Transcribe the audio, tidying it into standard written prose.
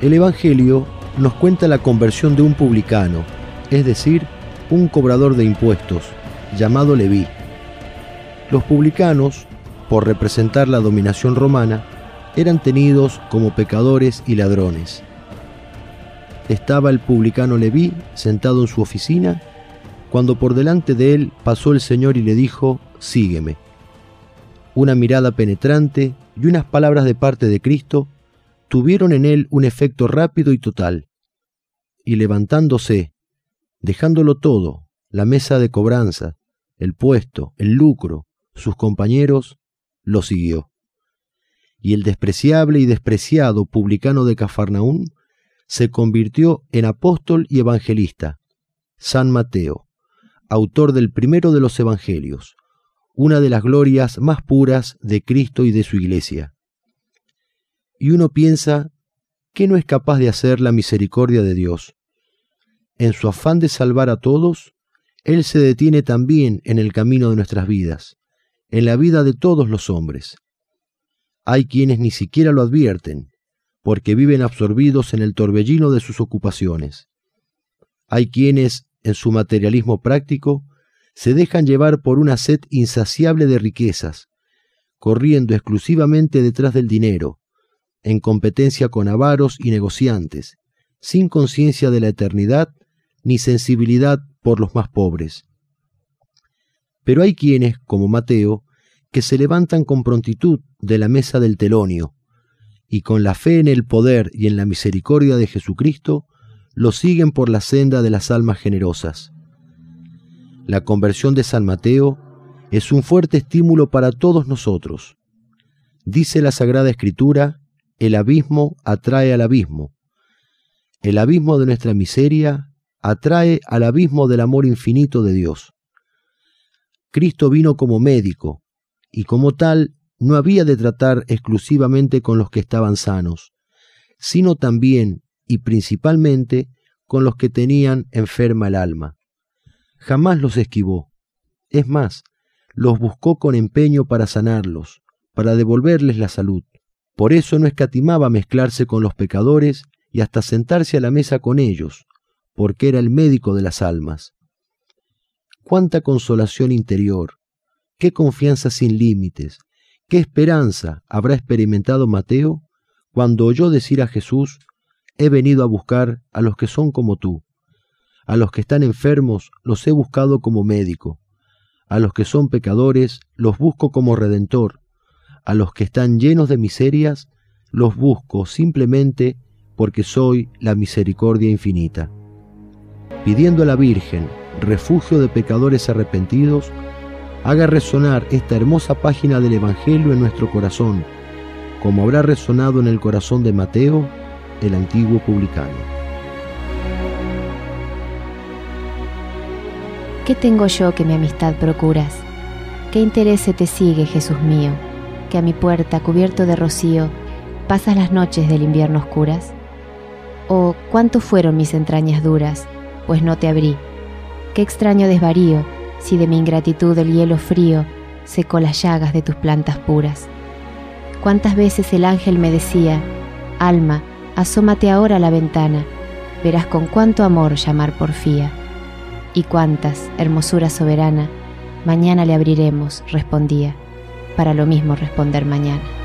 El Evangelio nos cuenta la conversión de un publicano, es decir, un cobrador de impuestos, llamado Leví. Los publicanos, por representar la dominación romana, eran tenidos como pecadores y ladrones. Estaba el publicano Leví sentado en su oficina, cuando por delante de él pasó el Señor y le dijo: «Sígueme». Una mirada penetrante y unas palabras de parte de Cristo tuvieron en él un efecto rápido y total. Y levantándose, dejándolo todo, la mesa de cobranza, el puesto, el lucro, sus compañeros, lo siguió. Y el despreciable y despreciado publicano de Cafarnaún se convirtió en apóstol y evangelista, San Mateo, autor del primero de los evangelios, una de las glorias más puras de Cristo y de su Iglesia. Y uno piensa, ¿qué no es capaz de hacer la misericordia de Dios? En su afán de salvar a todos, Él se detiene también en el camino de nuestras vidas, en la vida de todos los hombres. Hay quienes ni siquiera lo advierten, porque viven absorbidos en el torbellino de sus ocupaciones. Hay quienes, en su materialismo práctico, se dejan llevar por una sed insaciable de riquezas, corriendo exclusivamente detrás del dinero, en competencia con avaros y negociantes, sin conciencia de la eternidad ni sensibilidad por los más pobres. Pero hay quienes, como Mateo, que se levantan con prontitud de la mesa del telonio, y con la fe en el poder y en la misericordia de Jesucristo, lo siguen por la senda de las almas generosas. La conversión de San Mateo es un fuerte estímulo para todos nosotros. Dice la Sagrada Escritura: el abismo atrae al abismo. El abismo de nuestra miseria atrae al abismo del amor infinito de Dios. Cristo vino como médico, y como tal no había de tratar exclusivamente con los que estaban sanos, sino también y principalmente con los que tenían enferma el alma. Jamás los esquivó. Es más, los buscó con empeño para sanarlos, para devolverles la salud. Por eso no escatimaba mezclarse con los pecadores y hasta sentarse a la mesa con ellos, porque era el médico de las almas. Cuánta consolación interior, qué confianza sin límites, qué esperanza habrá experimentado Mateo cuando oyó decir a Jesús: «He venido a buscar a los que son como tú. A los que están enfermos los he buscado como médico. A los que son pecadores los busco como redentor. A los que están llenos de miserias los busco simplemente porque soy la misericordia infinita». Pidiendo a la Virgen, refugio de pecadores arrepentidos, haga resonar esta hermosa página del Evangelio en nuestro corazón, como habrá resonado en el corazón de Mateo, el antiguo publicano. ¿Qué tengo yo que mi amistad procuras? ¿Qué interés se te sigue, Jesús mío, que a mi puerta, cubierto de rocío, pasas las noches del invierno oscuras? Oh, cuánto fueron mis entrañas duras, pues no te abrí. Qué extraño desvarío, si de mi ingratitud el hielo frío secó las llagas de tus plantas puras. Cuántas veces el ángel me decía: «Alma, asómate ahora a la ventana, verás con cuánto amor llamar porfía». Y cuántas, hermosura soberana, mañana le abriremos, respondía, para lo mismo responder mañana.